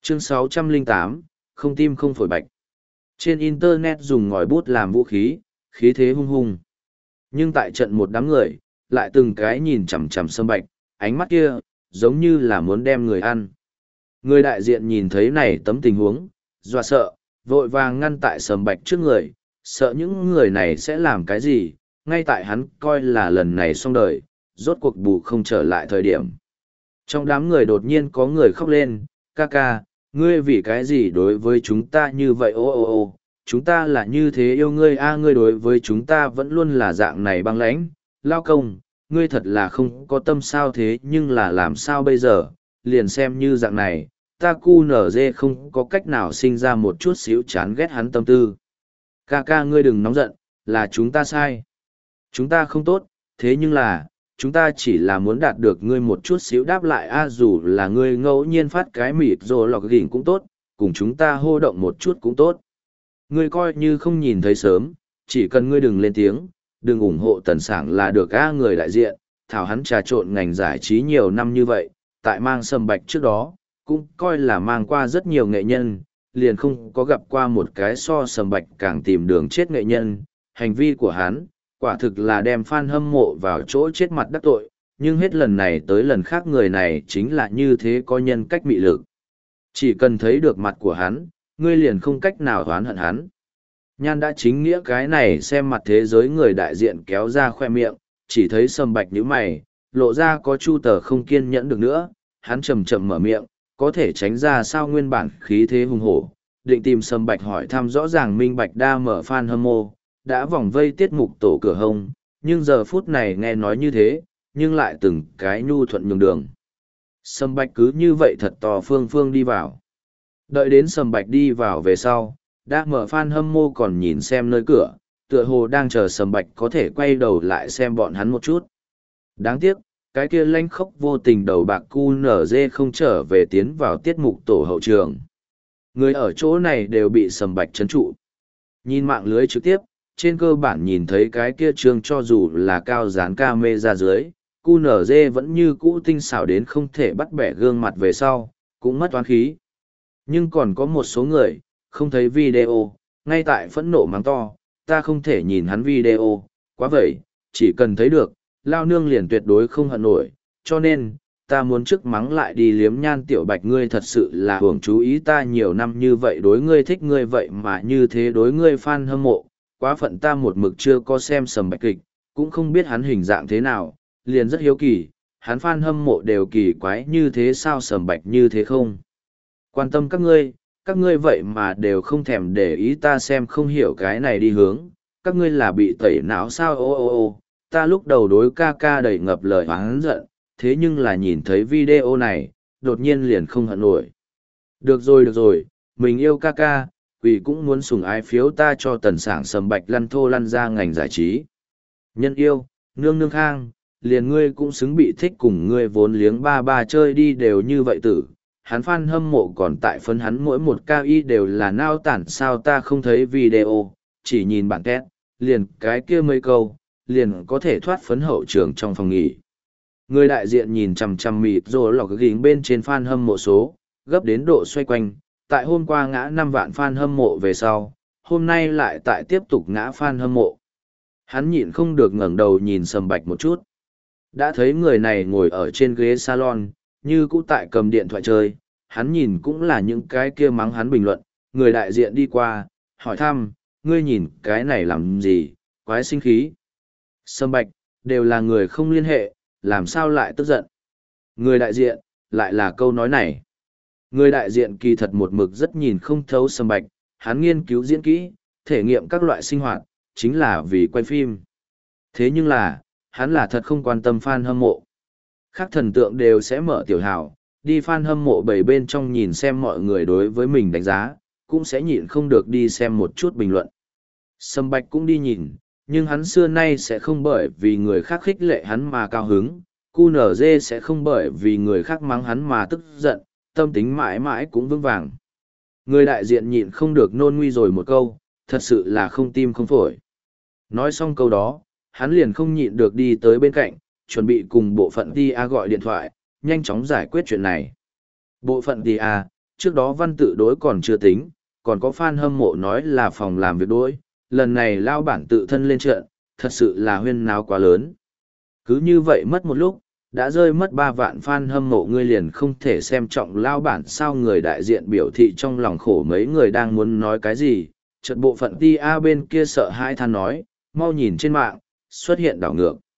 Chương 608, không tim không phổi bạch. Trên Internet dùng ngòi bút làm vũ khí, khí thế hung hung. Nhưng tại trận một đám người, lại từng cái nhìn chằm chằm Sâm Bạch, ánh mắt kia, giống như là muốn đem người ăn. Người đại diện nhìn thấy này tấm tình huống, dọa sợ, vội vàng ngăn tại Sâm Bạch trước người, sợ những người này sẽ làm cái gì, ngay tại hắn coi là lần này xong đời, rốt cuộc bù không trở lại thời điểm. Trong đám người đột nhiên có người khóc lên, ca ca, ngươi vì cái gì đối với chúng ta như vậy ô ô ô, chúng ta là như thế yêu ngươi a, ngươi đối với chúng ta vẫn luôn là dạng này băng lãnh, lao công, ngươi thật là không có tâm sao thế nhưng là làm sao bây giờ, liền xem như dạng này, ta cu nở dê không có cách nào sinh ra một chút xíu chán ghét hắn tâm tư. Ca ca ngươi đừng nóng giận, là chúng ta sai. Chúng ta không tốt, thế nhưng là, chúng ta chỉ là muốn đạt được ngươi một chút xíu đáp lại a, dù là ngươi ngẫu nhiên phát cái mịt rồi lọc gỉnh cũng tốt, cùng chúng ta hô động một chút cũng tốt. Ngươi coi như không nhìn thấy sớm, chỉ cần ngươi đừng lên tiếng, đừng ủng hộ Tần Sảng là được a. Người đại diện, thảo hắn trà trộn ngành giải trí nhiều năm như vậy, tại mang Sâm Bạch trước đó, cũng coi là mang qua rất nhiều nghệ nhân, liền không có gặp qua một cái so Sâm Bạch càng tìm đường chết nghệ nhân. Hành vi của hắn, quả thực là đem fan hâm mộ vào chỗ chết mặt đắc tội, nhưng hết lần này tới lần khác người này chính là như thế có nhân cách mị lực. Chỉ cần thấy được mặt của hắn, ngươi liền không cách nào oán hận hắn. Nhan đã chính nghĩa cái này xem mặt thế giới người đại diện kéo ra khoe miệng, chỉ thấy Sâm Bạch nhíu mày, lộ ra có chu tờ không kiên nhẫn được nữa, hắn chậm chậm mở miệng, có thể tránh ra sao nguyên bản khí thế hùng hổ, định tìm Sâm Bạch hỏi thăm rõ ràng minh bạch đa mở fan hâm mộ, đã vòng vây tiết mục tổ cửa hông, nhưng giờ phút này nghe nói như thế, nhưng lại từng cái nhu thuận nhường đường. Sâm Bạch cứ như vậy thật to phương phương đi vào. Đợi đến Sâm Bạch đi vào về sau, đã mở fan hâm mộ còn nhìn xem nơi cửa, tựa hồ đang chờ Sâm Bạch có thể quay đầu lại xem bọn hắn một chút. Đáng tiếc, cái kia lanh khốc vô tình đầu bạc cu nở dê không trở về tiến vào tiết mục tổ hậu trường. Người ở chỗ này đều bị Sâm Bạch trấn trụ. Nhìn mạng lưới trực tiếp, trên cơ bản nhìn thấy cái kia trương cho dù là cao dán ca mê ra dưới, QNZ vẫn như cũ tinh xảo đến không thể bắt bẻ gương mặt về sau, cũng mất toán khí. Nhưng còn có một số người, không thấy video, ngay tại phẫn nộ mắng to, ta không thể nhìn hắn video, quá vậy, chỉ cần thấy được, lao nương liền tuyệt đối không hận nổi, cho nên, ta muốn trước mắng lại đi liếm Nhan Tiểu Bạch, ngươi thật sự là hưởng chú ý ta nhiều năm như vậy đối ngươi thích ngươi vậy mà như thế đối ngươi fan hâm mộ, quá phận ta một mực chưa có xem Sâm Bạch kịch, cũng không biết hắn hình dạng thế nào, liền rất hiếu kỳ, hắn fan hâm mộ đều kỳ quái như thế sao Sâm Bạch như thế không? Quan tâm các ngươi vậy mà đều không thèm để ý ta xem không hiểu cái này đi hướng, các ngươi là bị tẩy não sao ô ô ô, ta lúc đầu đối ca ca đầy ngập lời oán giận, thế nhưng là nhìn thấy video này, đột nhiên liền không hận nổi. Được rồi, mình yêu ca ca, quỷ cũng muốn sủng ái phiếu ta cho Tần Sảng Sâm Bạch lăn thô lăn ra ngành giải trí. Nhân yêu, nương nương khang, liền ngươi cũng xứng bị thích cùng ngươi vốn liếng ba ba chơi đi đều như vậy tử. Hắn fan hâm mộ còn tại phân hắn mỗi một cao y đều là nao tản sao ta không thấy video, chỉ nhìn bản kết, liền cái kia mấy câu, liền có thể thoát phấn hậu trường trong phòng nghỉ. Người đại diện nhìn chằm chằm mịt rồi lọc gỉnh bên trên fan hâm mộ số, gấp đến độ xoay quanh, tại hôm qua ngã 5 vạn fan hâm mộ về sau, hôm nay lại tại tiếp tục ngã fan hâm mộ. Hắn nhịn không được ngẩng đầu nhìn Sâm Bạch một chút. Đã thấy người này ngồi ở trên ghế salon, như cũ tại cầm điện thoại chơi, hắn nhìn cũng là những cái kia mắng hắn bình luận, người đại diện đi qua, hỏi thăm, ngươi nhìn cái này làm gì, quái sinh khí. Sâm Bạch, đều là người không liên hệ, làm sao lại tức giận. Người đại diện, lại là câu nói này. Người đại diện kỳ thật một mực rất nhìn không thấu Sâm Bạch, hắn nghiên cứu diễn kỹ, thể nghiệm các loại sinh hoạt, chính là vì quay phim. Thế nhưng là, hắn là thật không quan tâm fan hâm mộ. Khác thần tượng đều sẽ mở tiểu hào, đi fan hâm mộ bảy bên trong nhìn xem mọi người đối với mình đánh giá, cũng sẽ nhịn không được đi xem một chút bình luận. Sâm Bạch cũng đi nhìn, nhưng hắn xưa nay sẽ không bởi vì người khác khích lệ hắn mà cao hứng, QNZ sẽ không bởi vì người khác mắng hắn mà tức giận, tâm tính mãi mãi cũng vững vàng. Người đại diện nhịn không được nôn nguy rồi một câu, thật sự là không tim không phổi. Nói xong câu đó, hắn liền không nhịn được đi tới bên cạnh, chuẩn bị cùng bộ phận TA gọi điện thoại, nhanh chóng giải quyết chuyện này. Bộ phận TA, trước đó văn tự đối còn chưa tính, còn có fan hâm mộ nói là phòng làm việc đối, lần này lao bản tự thân lên trận, thật sự là huyên náo quá lớn. Cứ như vậy mất một lúc, đã rơi mất 3 vạn fan hâm mộ, ngươi liền không thể xem trọng lao bản sao? Người đại diện biểu thị trong lòng khổ, mấy người đang muốn nói cái gì, chợt bộ phận TA bên kia sợ hãi than nói, mau nhìn trên mạng, xuất hiện đảo ngược.